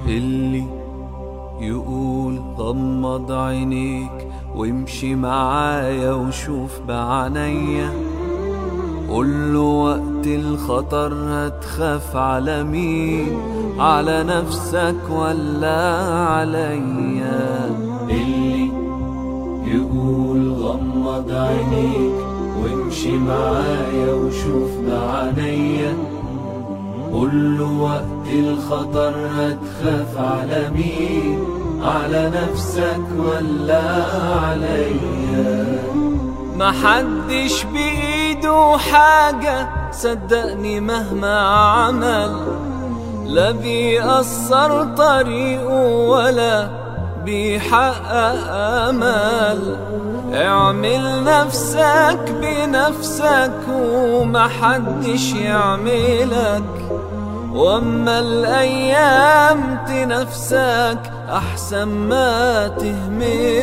اللي يقول غمض عينيك وامشي معايا وشوف بعينيا، قوله وقت الخطر هتخاف على مين، على نفسك ولا عليا. اللي يقول غمض عينيك وامشي معايا وشوف بعينيا، قوله وقت الخطر هتخاف على مين، على نفسك ولا عليا. محدش بإيده حاجة صدقني مهما عمل، لا بيأثر طريقه ولا بيحقق أمل. اعمل نفسك بنفسك ومحدش يعملك، واما الأيام تنافسك أحسن ما تهملك.